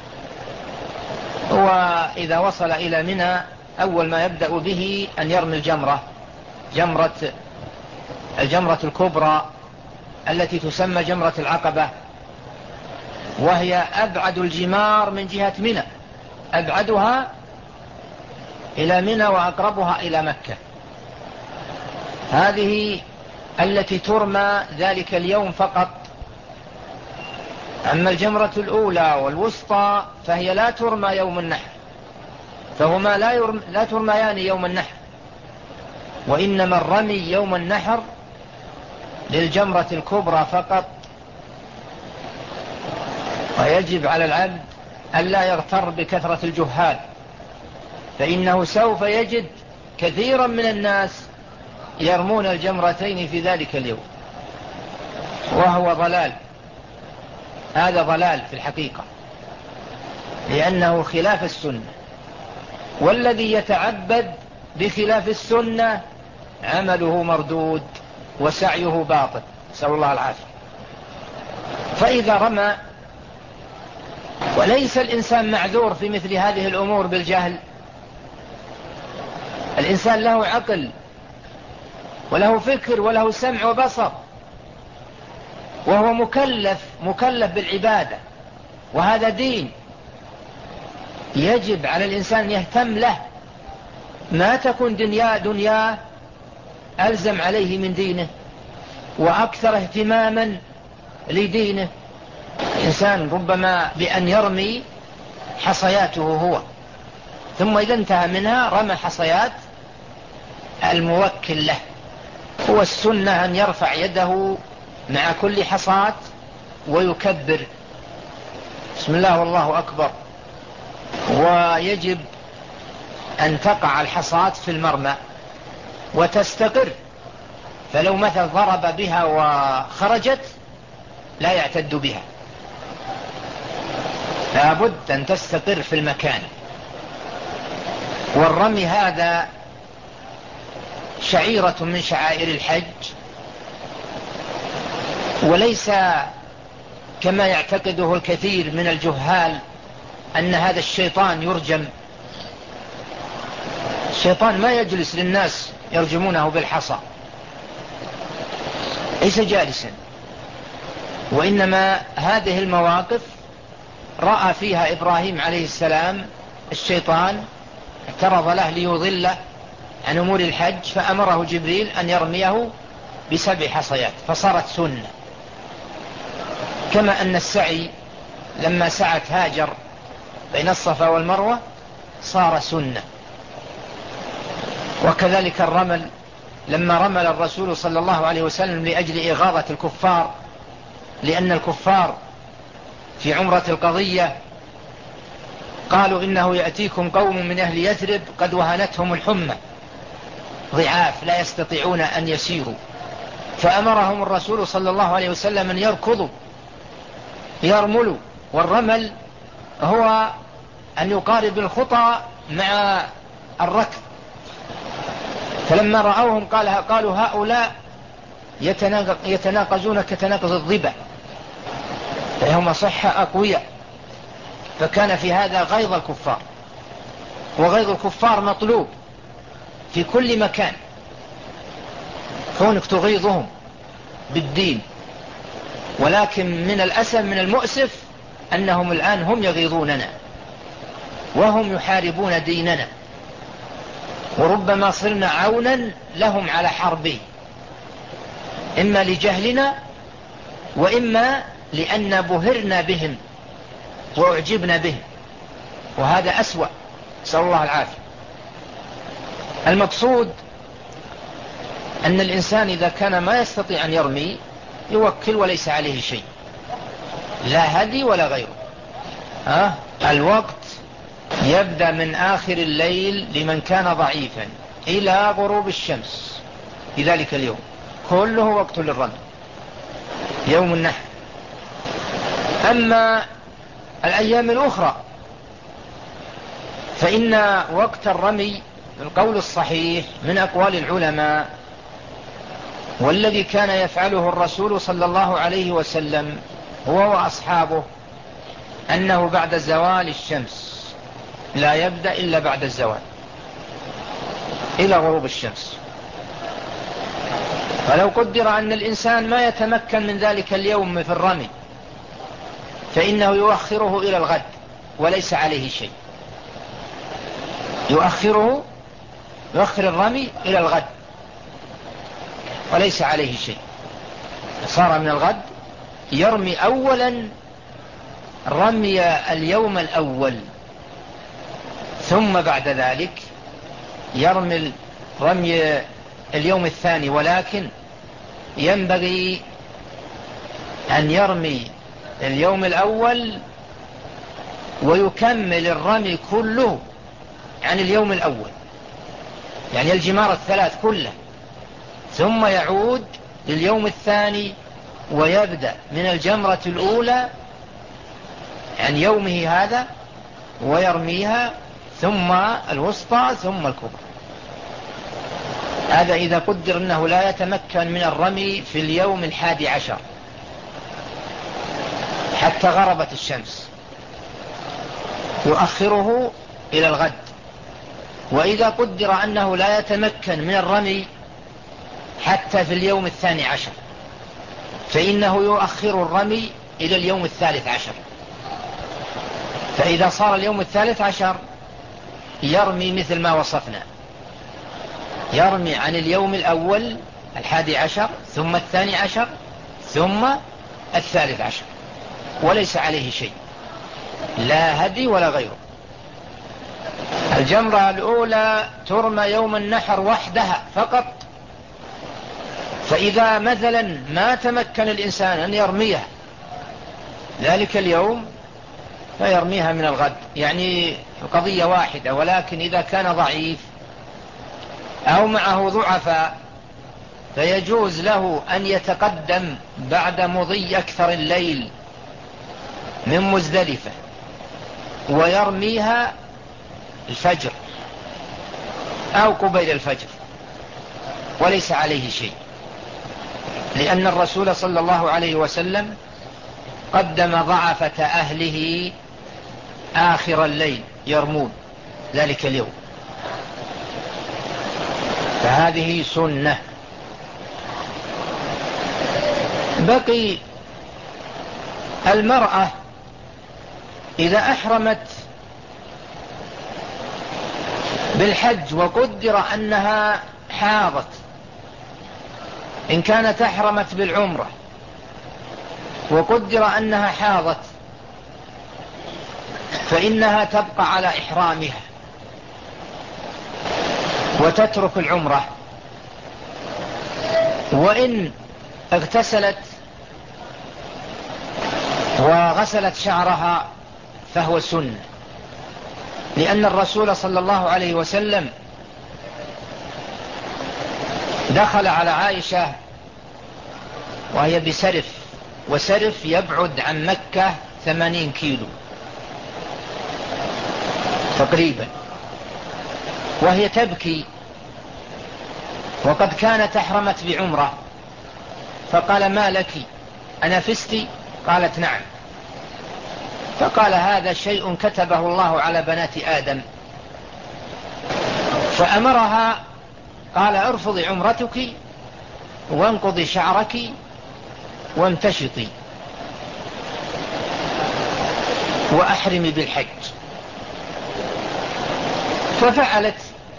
وإذا وصل إلى منى أول ما يبدأ به أن يرمي الجمرة، جمرة الجمرة الكبرى التي تسمى جمرة العقبة، وهي أبعد الجمار من جهة منى، أبعدها إلى منى وأقربها إلى مكة. هذه التي ترمى ذلك اليوم فقط. أما الجمرة الأولى والوسطى فهي لا ترمى يوم النحر، فهما لا, يرم لا ترميان يوم النحر، وإنما الرمي يوم النحر للجمرة الكبرى فقط. ويجب على العبد ألا يغتر بكثرة الجهال، فإنه سوف يجد كثيرا من الناس يرمون الجمرتين في ذلك اليوم، وهو ضلال، هذا ضلال في الحقيقة، لأنه خلاف السنة. والذي يتعبد بخلاف السنة عمله مردود وسعيه باطل، نسأل الله العافية. فإذا رمى، وليس الإنسان معذور في مثل هذه الأمور بالجهل، الإنسان له عقل وله فكر وله سمع وبصر، وهو مكلف مكلف بالعبادة، وهذا دين يجب على الإنسان يهتم له، ما تكون دنيا دنيا ألزم عليه من دينه وأكثر اهتماما لدينه. الإنسان ربما بأن يرمي حصياته هو ثم إذا انتهى منها رمى حصيات الموكل له. هو السنة أن يرفع يده مع كل حصاة ويكبر بسم الله والله أكبر، ويجب أن تقع الحصاة في المرمى وتستقر، فلو مثل ضرب بها وخرجت لا يعتد بها، لابد أن تستقر في المكان. والرمي هذا شعيرة من شعائر الحج، وليس كما يعتقده الكثير من الجهال أن هذا الشيطان يرجم. الشيطان ما يجلس للناس يرجمونه بالحصى، ليس جالسا، وإنما هذه المواقف رأى فيها إبراهيم عليه السلام الشيطان، اعترض له ليضله عن أمور الحج، فأمره جبريل أن يرميه بسبع حصيات فصارت سنة. كما أن السعي لما سعت هاجر بين الصفا والمروة صار سنة، وكذلك الرمل لما رمل الرسول صلى الله عليه وسلم لأجل إغاظة الكفار، لأن الكفار في عمرة القضية قالوا إنه يأتيكم قوم من أهل يثرب قد وهنتهم الحمى ضعاف لا يستطيعون أن يسيروا، فأمرهم الرسول صلى الله عليه وسلم أن يركضوا يرملوا. والرمل هو أن يقارب الخطى مع الركض، فلما رأوهم قالوا هؤلاء يتناقزون كتناقز الضبع، فهم صحة أقوياء. فكان في هذا غيظ الكفار، وغيظ الكفار مطلوب في كل مكان، كونك تغيظهم بالدين. ولكن من الأسف من المؤسف أنهم الآن هم يغيظوننا وهم يحاربون ديننا، وربما صرنا عونا لهم على حربه، إما لجهلنا وإما لأن بهرنا بهم وأعجبنا بهم، وهذا أسوأ، نسأل الله العافية. المقصود أن الإنسان إذا كان ما يستطيع أن يرمي يوكل وليس عليه شيء، لا هدي ولا غيره. ها؟ الوقت يبدأ من آخر الليل لمن كان ضعيفا إلى غروب الشمس في ذلك اليوم، كله وقت للرمي يوم النحر. أما الأيام الأخرى فإن وقت الرمي القول الصحيح من أقوال العلماء والذي كان يفعله الرسول صلى الله عليه وسلم هو وأصحابه أنه بعد زوال الشمس، لا يبدأ إلا بعد الزوال إلى غروب الشمس. فلو قدر أن الإنسان ما يتمكن من ذلك اليوم في الرمي فإنه يؤخره إلى الغد وليس عليه شيء، يؤخره يؤخر الرمي إلى الغد وليس عليه شيء. صار من الغد يرمي أولا رمي اليوم الأول، ثم بعد ذلك يرمي رمي اليوم الثاني، ولكن ينبغي أن يرمي اليوم الأول ويكمل الرمي كله عن اليوم الأول، يعني الجمار الثلاث كله، ثم يعود لليوم الثاني ويبدأ من الجمرة الأولى عن يومه هذا ويرميها، ثم الوسطى ثم الكبرى. هذا إذا قدر أنه لا يتمكن من الرمي في اليوم الحادي عشر حتى غربت الشمس، يؤخره إلى الغد. وإذا قدر أنه لا يتمكن من الرمي حتى في اليوم الثاني عشر فإنه يؤخر الرمي إلى اليوم الثالث عشر. فإذا صار اليوم الثالث عشر يرمي مثل ما وصفنا، يرمي عن اليوم الأول الحادي عشر ثم الثاني عشر ثم الثالث عشر، وليس عليه شيء، لا هدي ولا غيره. الجمرة الأولى ترمى يوم النحر وحدها فقط، فإذا مثلا ما تمكن الإنسان أن يرميها ذلك اليوم فيرميها من الغد، يعني قضية واحدة. ولكن إذا كان ضعيف أو معه ضعفاء فيجوز له أن يتقدم بعد مضي أكثر الليل من مزدلفة ويرميها الفجر أو قبيل الفجر وليس عليه شيء، لأن الرسول صلى الله عليه وسلم قدم ضعفة أهله آخر الليل يرمون ذلك اليوم، فهذه سنة. بقي المرأة إذا أحرمت بالحج وقدر أنها حاضت، إن كانت أحرمت بالعمرة وقدر أنها حاضت فإنها تبقى على إحرامها وتترك العمرة، وإن اغتسلت وغسلت شعرها فهو سنة، لأن الرسول صلى الله عليه وسلم دخل على عائشة وهي بسرف، وسرف يبعد عن مكة ثمانين كيلو تقريبا، وهي تبكي وقد كانت أحرمت بعمرة، فقال: ما لك أنفستي؟ قالت: نعم. فقال: هذا شيء كتبه الله على بنات آدم. فأمرها قال: ارفضي عمرتك وانقضي شعرك وامتشطي وأحرمي بالحج. ففعلت،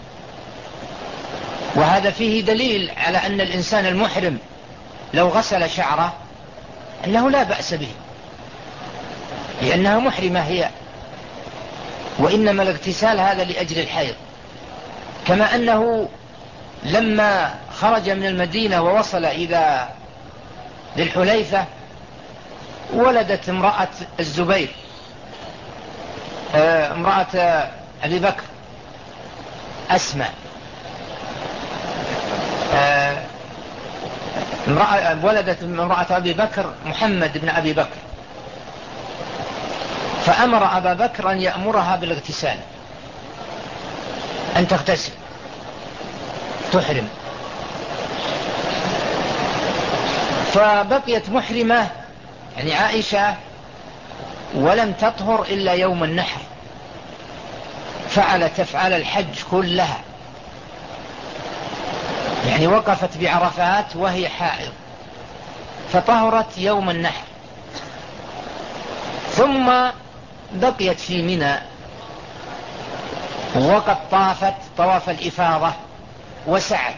وهذا فيه دليل على أن الإنسان المحرم لو غسل شعره أنه لا بأس به، لأنها محرمة هي، وإنما الاغتسال هذا لأجل الحيض. كما أنه لما خرج من المدينة ووصل إلى للحليفة ولدت امرأة الزبير، امرأة أبي بكر أسماء، امرأة ولدت امرأة أبي بكر محمد بن أبي بكر، فأمر أبا بكر أن يأمرها بالاغتسال، أن تغتسل تحرم. فبقيت محرمة يعني عائشة ولم تطهر إلا يوم النحر، فعلت أفعال الحج كلها، يعني وقفت بعرفات وهي حائض فطهرت يوم النحر، ثم بقيت في منى وقد طافت طواف الإفاضة وسعت.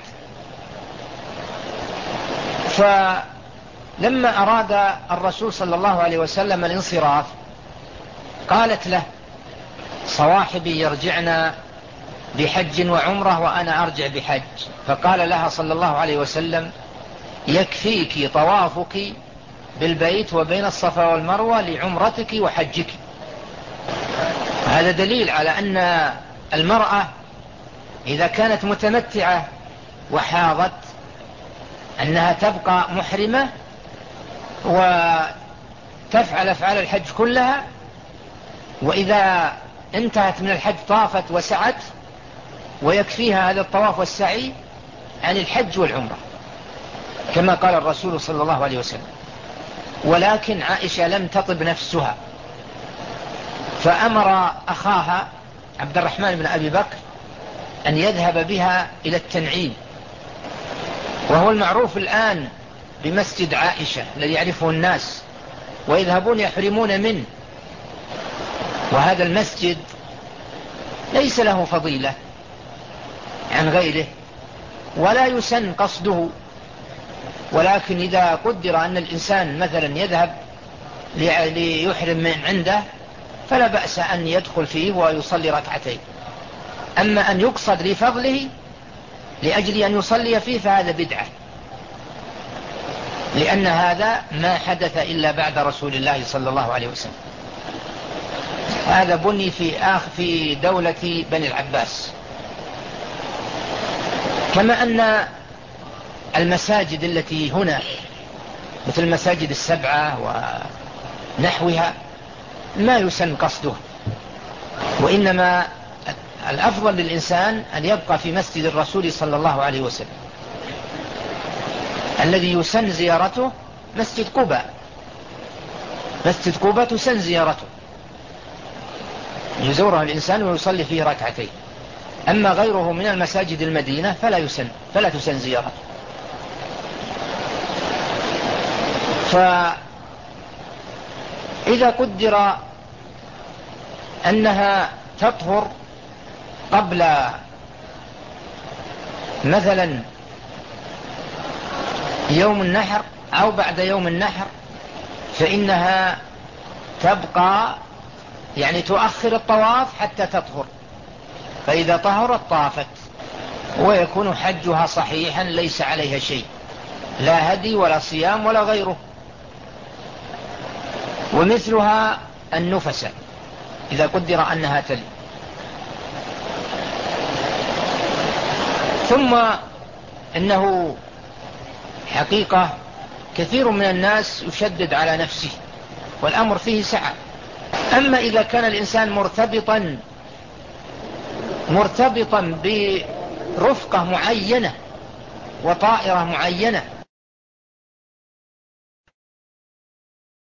فلما أراد الرسول صلى الله عليه وسلم الانصراف قالت له: صواحبي يرجعن بحج وعمرة وأنا أرجع بحج. فقال لها صلى الله عليه وسلم: يكفيك طوافك بالبيت وبين الصفا والمروة لعمرتك وحجك. هذا دليل على أن المرأة إذا كانت متمتعة وحاضت أنها تبقى محرمة وتفعل أفعال الحج كلها، وإذا انتهت من الحج طافت وسعت، ويكفيها هذا الطواف والسعي عن الحج والعمرة كما قال الرسول صلى الله عليه وسلم. ولكن عائشة لم تطب نفسها، فأمر أخاها عبد الرحمن بن أبي بكر أن يذهب بها إلى التنعيم، وهو المعروف الآن بمسجد عائشة الذي يعرفه الناس ويذهبون يحرمون منه. وهذا المسجد ليس له فضيلة عن غيره ولا يسن قصده، ولكن إذا قدر أن الإنسان مثلا يذهب ليحرم من عنده فلا بأس أن يدخل فيه ويصلي ركعتين. أما أن يقصد لفضله لأجل أن يصلي فيه فهذا بدعة، لأن هذا ما حدث إلا بعد رسول الله صلى الله عليه وسلم. هذا بني في آخ في دولة بني العباس. كما أن المساجد التي هنا مثل المساجد السبعة ونحوها ما يسن قصده، وإنما الأفضل للإنسان أن يبقى في مسجد الرسول صلى الله عليه وسلم. الذي يسن زيارته مسجد قباء، مسجد قباء تسن زيارته، يزوره الإنسان ويصلي فيه ركعتين. أما غيره من المساجد المدينة فلا يسن فلا تسن زيارته. فإذا قدر أنها تطهر قبل مثلا يوم النحر أو بعد يوم النحر فإنها تبقى يعني تؤخر الطواف حتى تطهر، فإذا طهرت طافت ويكون حجها صحيحا ليس عليها شيء، لا هدي ولا صيام ولا غيره. ومثلها النفسة إذا قدر أنها تلي. ثم إنه حقيقة كثير من الناس يشدد على نفسه والأمر فيه سعة. أما إذا كان الإنسان مرتبطا مرتبطا برفقة معينة وطائرة معينة